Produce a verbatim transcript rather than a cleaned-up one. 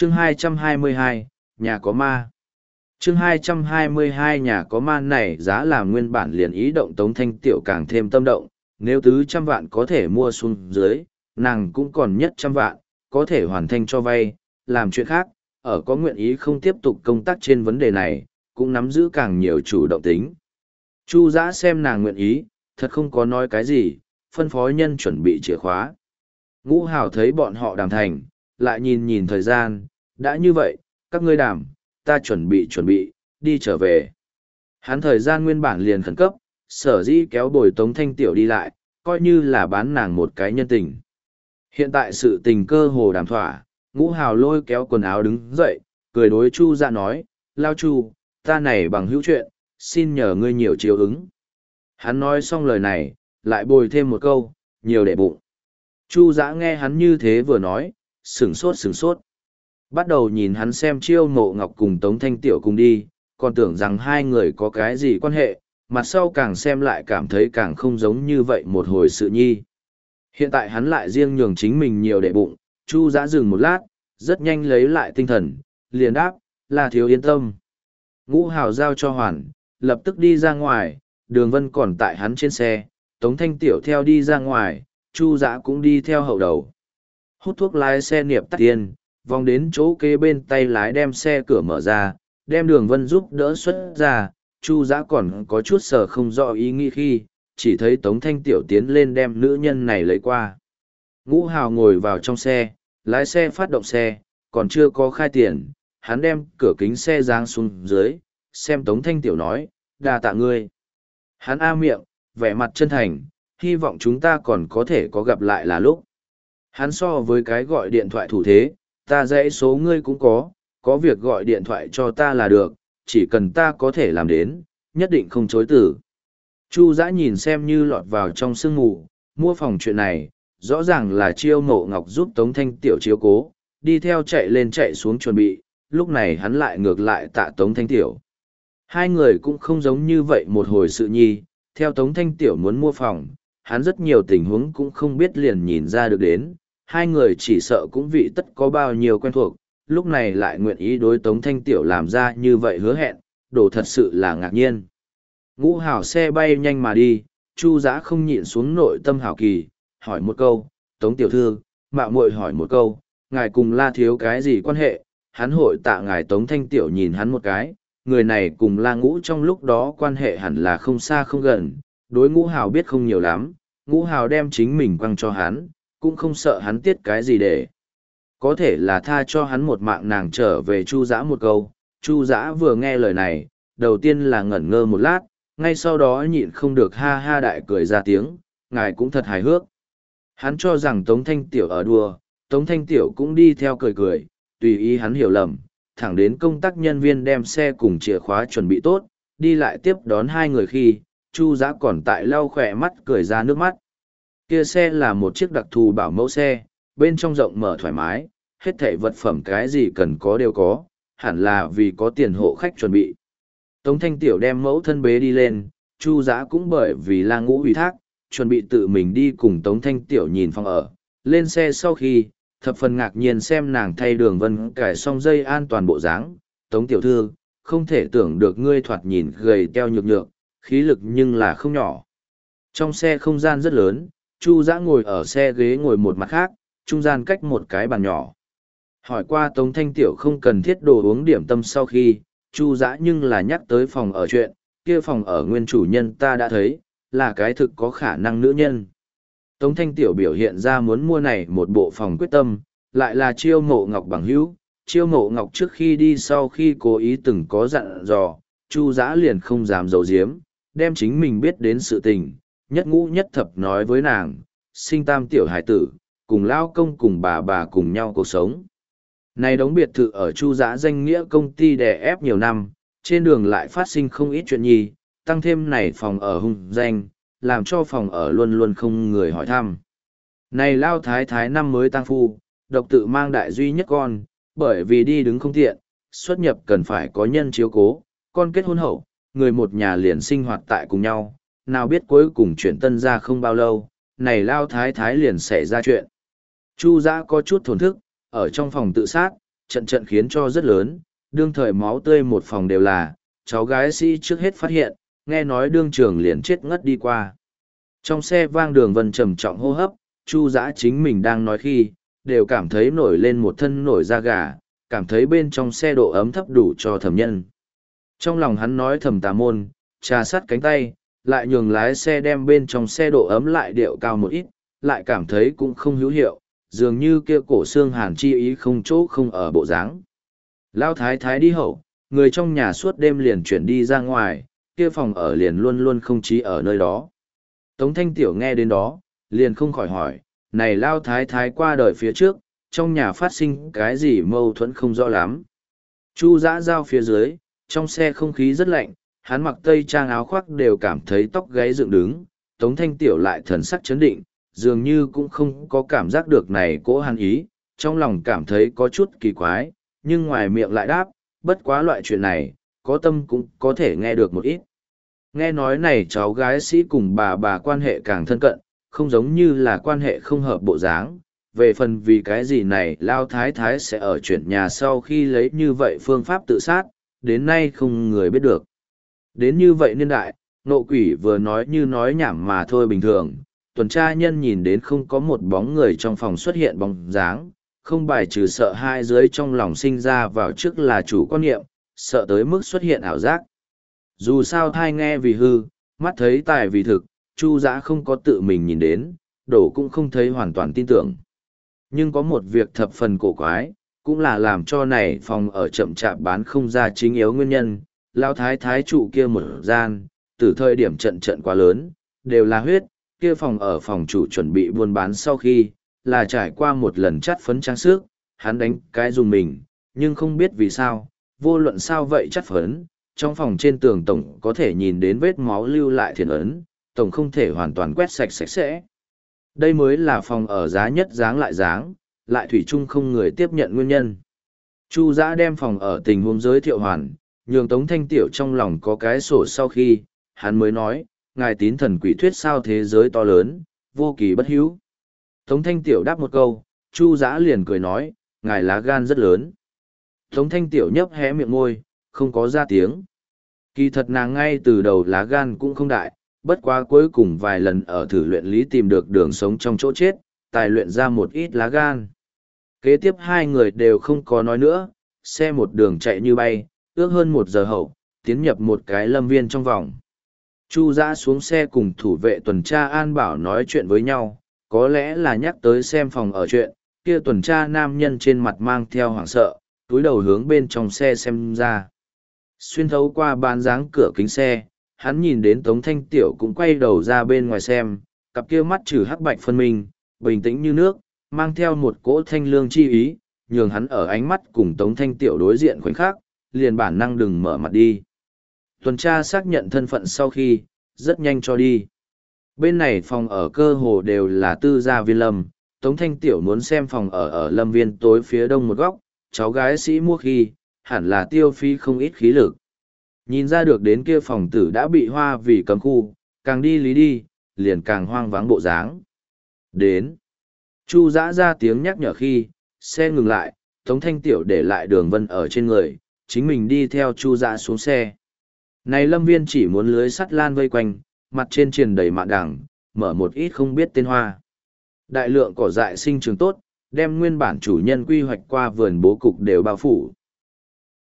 chương hai trăm hai mươi hai, nhà có ma. chương hai trăm hai mươi hai nhà có ma này giá làm nguyên bản liền ý động Tống Thanh Tiểu càng thêm tâm động, nếu tứ trăm vạn có thể mua xuống dưới, nàng cũng còn nhất trăm vạn, có thể hoàn thành cho vay, làm chuyện khác, ở có nguyện ý không tiếp tục công tác trên vấn đề này, cũng nắm giữ càng nhiều chủ động tính. Chu Dã xem nàng nguyện ý, thật không có nói cái gì, phân phó nhân chuẩn bị chìa khóa. Ngũ Hào thấy bọn họ đàm thành, lại nhìn nhìn thời gian, đã như vậy, các ngươi đàm, ta chuẩn bị chuẩn bị, đi trở về. Hắn thời gian nguyên bản liền khẩn cấp, sở dĩ kéo bồi Tống Thanh Tiểu đi lại, coi như là bán nàng một cái nhân tình. Hiện tại sự tình cơ hồ đàm thỏa, Ngũ Hào lôi kéo quần áo đứng dậy, cười đối Chu Dã nói, Lao Chu, ta này bằng hữu chuyện, xin nhờ ngươi nhiều chiếu ứng. Hắn nói xong lời này, lại bồi thêm một câu, nhiều để bụng. Chu Dã nghe hắn như thế vừa nói, sửng sốt sửng sốt. Bắt đầu nhìn hắn xem Chiêu Mộ Ngọc cùng Tống Thanh Tiểu cùng đi, còn tưởng rằng hai người có cái gì quan hệ, mặt sau càng xem lại cảm thấy càng không giống như vậy một hồi sự nhi. Hiện tại hắn lại riêng nhường chính mình nhiều để bụng, Chu Dã dừng một lát, rất nhanh lấy lại tinh thần, liền đáp, là thiếu yên tâm. Ngũ Hào giao cho Hoàn, lập tức đi ra ngoài, Đường Vân còn tại hắn trên xe, Tống Thanh Tiểu theo đi ra ngoài, Chu Dã cũng đi theo hậu đầu. Hút thuốc lái xe niệm tắt tiền, vòng đến chỗ kế bên tay lái đem xe cửa mở ra, đem Đường Vân giúp đỡ xuất ra, Chu Dã còn có chút sợ không rõ ý nghĩ khi, chỉ thấy Tống Thanh Tiểu tiến lên đem nữ nhân này lấy qua. Ngũ Hào ngồi vào trong xe, lái xe phát động xe, còn chưa có khai tiền, hắn đem cửa kính xe giáng xuống dưới, xem Tống Thanh Tiểu nói, đa tạ ngươi. Hắn a miệng, vẻ mặt chân thành, hy vọng chúng ta còn có thể có gặp lại là lúc. Hắn so với cái gọi điện thoại thủ thế, ta dãy số ngươi cũng có, có việc gọi điện thoại cho ta là được, chỉ cần ta có thể làm đến, nhất định không chối từ. Chu Dã nhìn xem như lọt vào trong sương mù, mua phòng chuyện này, rõ ràng là Chiêu Mộ Ngọc giúp Tống Thanh Tiểu chiếu cố, đi theo chạy lên chạy xuống chuẩn bị, lúc này hắn lại ngược lại tạ Tống Thanh Tiểu. Hai người cũng không giống như vậy một hồi sự nhi, theo Tống Thanh Tiểu muốn mua phòng, hắn rất nhiều tình huống cũng không biết liền nhìn ra được đến, hai người chỉ sợ cũng vị tất có bao nhiêu quen thuộc, lúc này lại nguyện ý đối Tống Thanh Tiểu làm ra như vậy hứa hẹn, đồ thật sự là ngạc nhiên. Ngũ Hào xe bay nhanh mà đi, Chu Dã không nhịn xuống nội tâm hào kỳ, hỏi một câu, Tống Tiểu Thư, mạo muội hỏi một câu, ngài cùng La Thiếu cái gì quan hệ, hắn hội tạ ngài. Tống Thanh Tiểu nhìn hắn một cái, người này cùng La Ngũ trong lúc đó quan hệ hẳn là không xa không gần, đối Ngũ Hào biết không nhiều lắm, Ngũ Hào đem chính mình quăng cho hắn, cũng không sợ hắn tiết cái gì để. Có thể là tha cho hắn một mạng nàng trở về Chu Dã một câu, Chu Dã vừa nghe lời này, đầu tiên là ngẩn ngơ một lát, ngay sau đó nhịn không được ha ha đại cười ra tiếng, ngài cũng thật hài hước. Hắn cho rằng Tống Thanh Tiểu ở đùa, Tống Thanh Tiểu cũng đi theo cười cười, tùy ý hắn hiểu lầm, thẳng đến công tác nhân viên đem xe cùng chìa khóa chuẩn bị tốt, đi lại tiếp đón hai người khi, Chu Dã còn tại lau khỏe mắt cười ra nước mắt. Kia xe là một chiếc đặc thù bảo mẫu xe, bên trong rộng mở thoải mái, hết thảy vật phẩm cái gì cần có đều có, hẳn là vì có tiền hộ khách chuẩn bị. Tống Thanh Tiểu đem mẫu thân bế đi lên, Chu Dã cũng bởi vì La Ngũ ủy thác, chuẩn bị tự mình đi cùng Tống Thanh Tiểu nhìn phòng ở. Lên xe sau khi, thập phần ngạc nhiên xem nàng thay Đường Vân cài xong dây an toàn bộ dáng. Tống Tiểu Thư, không thể tưởng được ngươi thoạt nhìn gầy teo nhược nhược, khí lực nhưng là không nhỏ. Trong xe không gian rất lớn, Chu Dã ngồi ở xe ghế ngồi một mặt khác, trung gian cách một cái bàn nhỏ. Hỏi qua Tống Thanh Tiểu không cần thiết đồ uống điểm tâm sau khi, Chu Dã nhưng là nhắc tới phòng ở chuyện, kia phòng ở nguyên chủ nhân ta đã thấy, là cái thực có khả năng nữ nhân. Tống Thanh Tiểu biểu hiện ra muốn mua này một bộ phòng quyết tâm, lại là Chiêu Mộ Ngọc bằng hữu. Chiêu Mộ Ngọc trước khi đi sau khi cố ý từng có dặn dò, Chu Dã liền không dám giấu giếm, đem chính mình biết đến sự tình, nhất ngũ nhất thập nói với nàng, sinh tam tiểu hải tử, cùng lao công cùng bà bà cùng nhau cuộc sống. Này đống biệt thự ở Chu Dã danh nghĩa công ty đè ép nhiều năm, trên đường lại phát sinh không ít chuyện nhi, tăng thêm này phòng ở hung danh, làm cho phòng ở luôn luôn không người hỏi thăm. Này lao thái thái năm mới tăng phu, độc tự mang đại duy nhất con, bởi vì đi đứng không tiện, xuất nhập cần phải có nhân chiếu cố, con kết hôn hậu, người một nhà liền sinh hoạt tại cùng nhau, nào biết cuối cùng chuyển tân ra không bao lâu, này lao thái thái liền xảy ra chuyện. Chu Dã có chút thổn thức, ở trong phòng tự sát, trận trận khiến cho rất lớn, đương thời máu tươi một phòng đều là, cháu gái sĩ trước hết phát hiện, nghe nói đương trường liền chết ngất đi qua. Trong xe vang Đường Vân trầm trọng hô hấp, Chu Dã chính mình đang nói khi, đều cảm thấy nổi lên một thân nổi da gà, cảm thấy bên trong xe độ ấm thấp đủ cho thẩm nhân. Trong lòng hắn nói thầm tà môn, trà sát cánh tay, lại nhường lái xe đem bên trong xe độ ấm lại điệu cao một ít, lại cảm thấy cũng không hữu hiệu, dường như kia cổ xương hàn chi ý không chỗ không ở bộ dáng. Lao thái thái đi hậu, người trong nhà suốt đêm liền chuyển đi ra ngoài, kia phòng ở liền luôn luôn không chí ở nơi đó. Tống Thanh Tiểu nghe đến đó, liền không khỏi hỏi, này Lao thái thái qua đời phía trước, trong nhà phát sinh cái gì mâu thuẫn không rõ lắm. Chu Dã giao phía dưới, trong xe không khí rất lạnh, hắn mặc tây trang áo khoác đều cảm thấy tóc gáy dựng đứng, Tống Thanh Tiểu lại thần sắc chấn định, dường như cũng không có cảm giác được này cỗ hàn ý, trong lòng cảm thấy có chút kỳ quái, nhưng ngoài miệng lại đáp, bất quá loại chuyện này, có tâm cũng có thể nghe được một ít. Nghe nói này cháu gái sĩ cùng bà bà quan hệ càng thân cận, không giống như là quan hệ không hợp bộ dáng, về phần vì cái gì này Lao Thái Thái sẽ ở chuyển nhà sau khi lấy như vậy phương pháp tự sát, đến nay không người biết được. Đến như vậy niên đại, nộ quỷ vừa nói như nói nhảm mà thôi bình thường, tuần tra nhân nhìn đến không có một bóng người trong phòng xuất hiện bóng dáng, không bài trừ sợ hai dưới trong lòng sinh ra vào trước là chủ quan niệm, sợ tới mức xuất hiện ảo giác. Dù sao thai nghe vì hư, mắt thấy tài vì thực, Chu Dã không có tự mình nhìn đến, đổ cũng không thấy hoàn toàn tin tưởng. Nhưng có một việc thập phần cổ quái, cũng là làm cho này phòng ở chậm chạp bán không ra chính yếu nguyên nhân, Lão thái thái trụ kia một gian, từ thời điểm trận trận quá lớn, đều là huyết, kia phòng ở phòng chủ chuẩn bị buôn bán sau khi, là trải qua một lần chắt phấn trang sức, hắn đánh cái dùng mình, nhưng không biết vì sao, vô luận sao vậy chắt phấn, trong phòng trên tường tổng có thể nhìn đến vết máu lưu lại thiền ấn, tổng không thể hoàn toàn quét sạch sạch sẽ. Đây mới là phòng ở giá nhất dáng lại dáng, lại thủy chung không người tiếp nhận nguyên nhân. Chu Dã đem phòng ở tình huống giới thiệu hoàn, nhường Tống Thanh Tiểu trong lòng có cái sổ sau khi, hắn mới nói, ngài tín thần quỷ thuyết sao thế giới to lớn, vô kỳ bất hữu. Tống Thanh Tiểu đáp một câu, Chu Dã liền cười nói, ngài lá gan rất lớn. Tống Thanh Tiểu nhấp hé miệng môi, không có ra tiếng. Kỳ thật nàng ngay từ đầu lá gan cũng không đại, bất quá cuối cùng vài lần ở thử luyện lý tìm được đường sống trong chỗ chết, tài luyện ra một ít lá gan. Kế tiếp hai người đều không có nói nữa, xe một đường chạy như bay, ước hơn một giờ hậu, tiến nhập một cái lâm viên trong vòng. Chu Dã xuống xe cùng thủ vệ tuần tra an bảo nói chuyện với nhau, có lẽ là nhắc tới xem phòng ở chuyện, kia tuần tra nam nhân trên mặt mang theo hoảng sợ, túi đầu hướng bên trong xe xem ra. Xuyên thấu qua bán dáng cửa kính xe, hắn nhìn đến Tống Thanh Tiểu cũng quay đầu ra bên ngoài xem, cặp kia mắt trừ hắc bạch phân minh, bình tĩnh như nước, mang theo một cỗ thanh lương chi ý, nhường hắn ở ánh mắt cùng Tống Thanh Tiểu đối diện khoảnh khắc, liền bản năng đừng mở mặt đi. Tuần tra xác nhận thân phận sau khi, rất nhanh cho đi. Bên này phòng ở cơ hồ đều là tư gia viên lâm, Tống Thanh Tiểu muốn xem phòng ở ở lâm viên tối phía đông một góc, cháu gái sĩ mua khi, hẳn là tiêu phí không ít khí lực. Nhìn ra được đến kia phòng tử đã bị hoa vì cấm khu, càng đi lý đi, liền càng hoang vắng bộ dáng. Đến. Chu Dã ra tiếng nhắc nhở khi, xe ngừng lại, Tống Thanh Tiểu để lại Đường Vân ở trên người, chính mình đi theo Chu Dã xuống xe. Này lâm viên chỉ muốn lưới sắt lan vây quanh, mặt trên triền đầy mạ đằng, mở một ít không biết tên hoa. Đại lượng cỏ dại sinh trưởng tốt, đem nguyên bản chủ nhân quy hoạch qua vườn bố cục đều bao phủ.